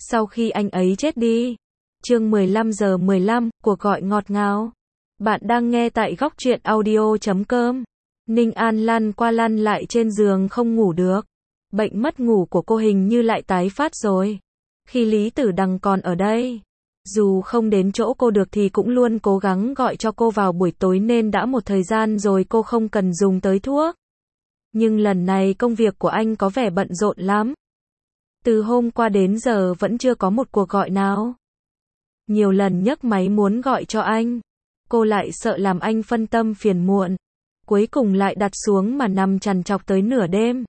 sau khi anh ấy chết đi. Chương 15:15, cuộc gọi ngọt ngào. Bạn đang nghe tại Góc Truyện Audio.com. Ninh An lăn qua lăn lại trên giường không ngủ được. Bệnh mất ngủ của cô hình như lại tái phát rồi. Khi Lý Tử Đằng còn ở đây, dù không đến chỗ cô được thì cũng luôn cố gắng gọi cho cô vào buổi tối nên đã một thời gian rồi cô không cần dùng tới thuốc. Nhưng lần này công việc của anh có vẻ bận rộn lắm. Từ hôm qua đến giờ vẫn chưa có một cuộc gọi nào. Nhiều lần nhấc máy muốn gọi cho anh, cô lại sợ làm anh phân tâm phiền muộn. Cuối cùng lại đặt xuống mà nằm trằn trọc tới nửa đêm.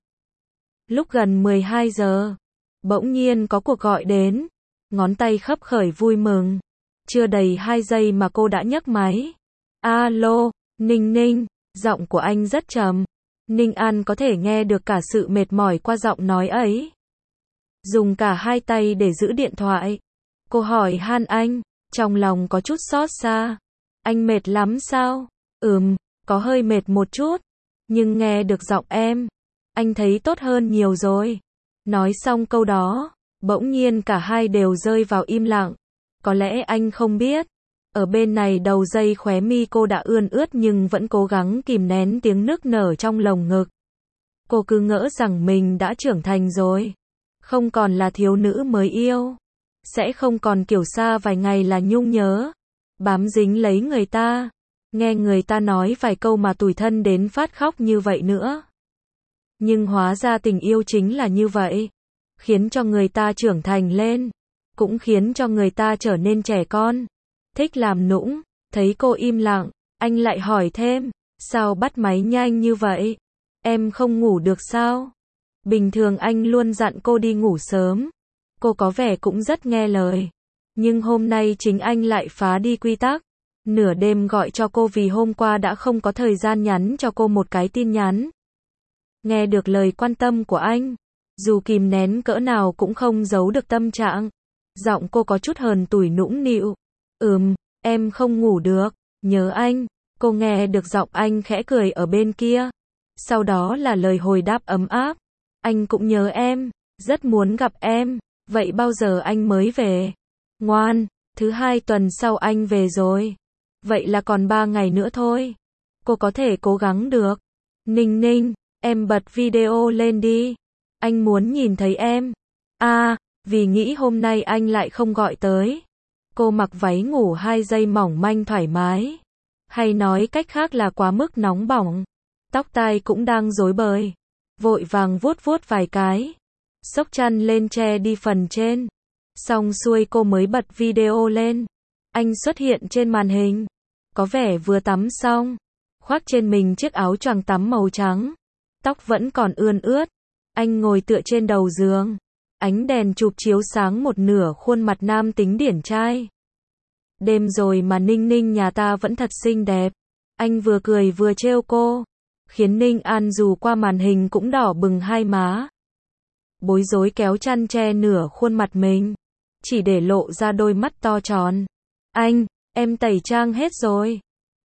Lúc gần 12 giờ, bỗng nhiên có cuộc gọi đến. Ngón tay khấp khởi vui mừng. Chưa đầy 2 giây mà cô đã nhấc máy. Alo, Ninh Ninh, giọng của anh rất trầm. Ninh An có thể nghe được cả sự mệt mỏi qua giọng nói ấy. Dùng cả hai tay để giữ điện thoại. Cô hỏi han anh, trong lòng có chút xót xa. Anh mệt lắm sao? Có hơi mệt một chút. Nhưng nghe được giọng em, anh thấy tốt hơn nhiều rồi. Nói xong câu đó, bỗng nhiên cả hai đều rơi vào im lặng. Có lẽ anh không biết. Ở bên này đầu dây khóe mi cô đã ươn ướt nhưng vẫn cố gắng kìm nén tiếng nức nở trong lồng ngực. Cô cứ ngỡ rằng mình đã trưởng thành rồi. Không còn là thiếu nữ mới yêu. Sẽ không còn kiểu xa vài ngày là nhung nhớ. Bám dính lấy người ta. Nghe người ta nói vài câu mà tủi thân đến phát khóc như vậy nữa. Nhưng hóa ra tình yêu chính là như vậy. Khiến cho người ta trưởng thành lên. Cũng khiến cho người ta trở nên trẻ con. Thích làm nũng. Thấy cô im lặng, anh lại hỏi thêm. Sao bắt máy nhanh như vậy? Em không ngủ được sao? Bình thường anh luôn dặn cô đi ngủ sớm. Cô có vẻ cũng rất nghe lời. Nhưng hôm nay chính anh lại phá đi quy tắc. Nửa đêm gọi cho cô vì hôm qua đã không có thời gian nhắn cho cô một cái tin nhắn. Nghe được lời quan tâm của anh, dù kìm nén cỡ nào cũng không giấu được tâm trạng. Giọng cô có chút hờn tủi nũng nịu. Em không ngủ được, nhớ anh. Cô nghe được giọng anh khẽ cười ở bên kia. Sau đó là lời hồi đáp ấm áp. Anh cũng nhớ em, rất muốn gặp em. Vậy bao giờ anh mới về? Ngoan, thứ 2 tuần sau anh về rồi. Vậy là còn 3 ngày nữa thôi. Cô có thể cố gắng được. Ninh Ninh, em bật video lên đi. Anh muốn nhìn thấy em. Vì nghĩ hôm nay anh lại không gọi tới. Cô mặc váy ngủ 2 giây mỏng manh thoải mái. Hay nói cách khác là quá mức nóng bỏng. Tóc tai cũng đang rối bời. Vội vàng vuốt vuốt vài cái. Xốc chăn lên che đi phần trên. Xong xuôi cô mới bật video lên. Anh xuất hiện trên màn hình. Có vẻ vừa tắm xong. Khoác trên mình chiếc áo choàng tắm màu trắng. Tóc vẫn còn ươn ướt. Anh ngồi tựa trên đầu giường. Ánh đèn chụp chiếu sáng một nửa khuôn mặt nam tính điển trai. Đêm rồi mà Ninh Ninh nhà ta vẫn thật xinh đẹp. Anh vừa cười vừa trêu cô. Khiến Ninh An dù qua màn hình cũng đỏ bừng hai má. Bối rối kéo chăn che nửa khuôn mặt mình. Chỉ để lộ ra đôi mắt to tròn. Anh, em tẩy trang hết rồi.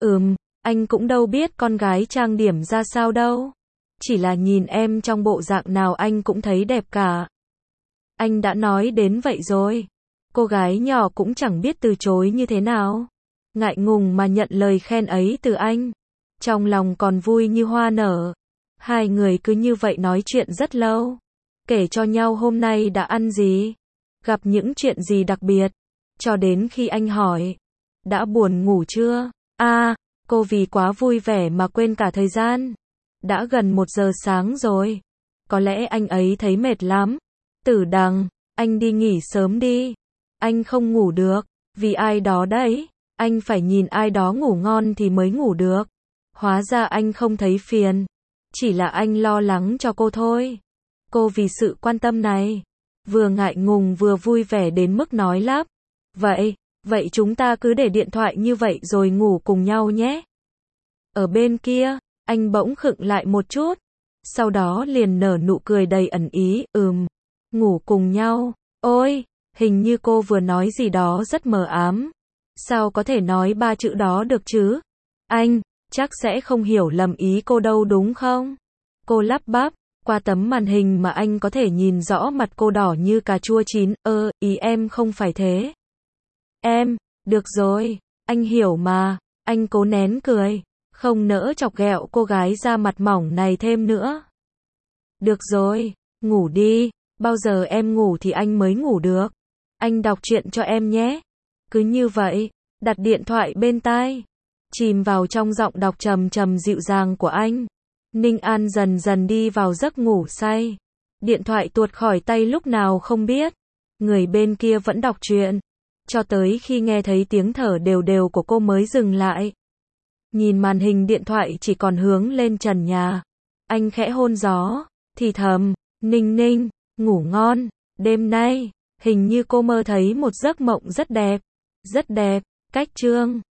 Anh cũng đâu biết con gái trang điểm ra sao đâu. Chỉ là nhìn em trong bộ dạng nào anh cũng thấy đẹp cả. Anh đã nói đến vậy rồi. Cô gái nhỏ cũng chẳng biết từ chối như thế nào. Ngại ngùng mà nhận lời khen ấy từ anh. Trong lòng còn vui như hoa nở. Hai người cứ như vậy nói chuyện rất lâu. Kể cho nhau hôm nay đã ăn gì. Gặp những chuyện gì đặc biệt. Cho đến khi anh hỏi. Đã buồn ngủ chưa? Cô vì quá vui vẻ mà quên cả thời gian. Đã gần 1 giờ sáng rồi. Có lẽ anh ấy thấy mệt lắm. Tử Đằng, anh đi nghỉ sớm đi. Anh không ngủ được. Vì ai đó đấy. Anh phải nhìn ai đó ngủ ngon thì mới ngủ được. Hóa ra anh không thấy phiền. Chỉ là anh lo lắng cho cô thôi. Cô vì sự quan tâm này. Vừa ngại ngùng vừa vui vẻ đến mức nói lắp. Vậy chúng ta cứ để điện thoại như vậy rồi ngủ cùng nhau nhé. Ở bên kia, anh bỗng khựng lại một chút. Sau đó liền nở nụ cười đầy ẩn ý. Ngủ cùng nhau. Ôi, hình như cô vừa nói gì đó rất mờ ám. Sao có thể nói 3 chữ đó được chứ? Anh, chắc sẽ không hiểu lầm ý cô đâu đúng không? Cô lắp bắp, Qua tấm màn hình mà anh có thể nhìn rõ mặt cô đỏ như cà chua chín. Ý em không phải thế. Em, được rồi, anh hiểu mà. Anh cố nén cười, không nỡ chọc ghẹo cô gái da mặt mỏng này thêm nữa. Được rồi, ngủ đi, bao giờ em ngủ thì anh mới ngủ được. Anh đọc truyện cho em nhé. Cứ như vậy, đặt điện thoại bên tai, chìm vào trong giọng đọc trầm trầm dịu dàng của anh. Ninh An dần dần đi vào giấc ngủ say. Điện thoại tuột khỏi tay lúc nào không biết. Người bên kia vẫn đọc truyện, cho tới khi nghe thấy tiếng thở đều đều của cô mới dừng lại. Nhìn màn hình điện thoại chỉ còn hướng lên trần nhà. Anh khẽ hôn gió, thì thầm, Ninh Ninh, ngủ ngon, đêm nay, hình như cô mơ thấy một giấc mộng rất đẹp. Rất đẹp, cách chương.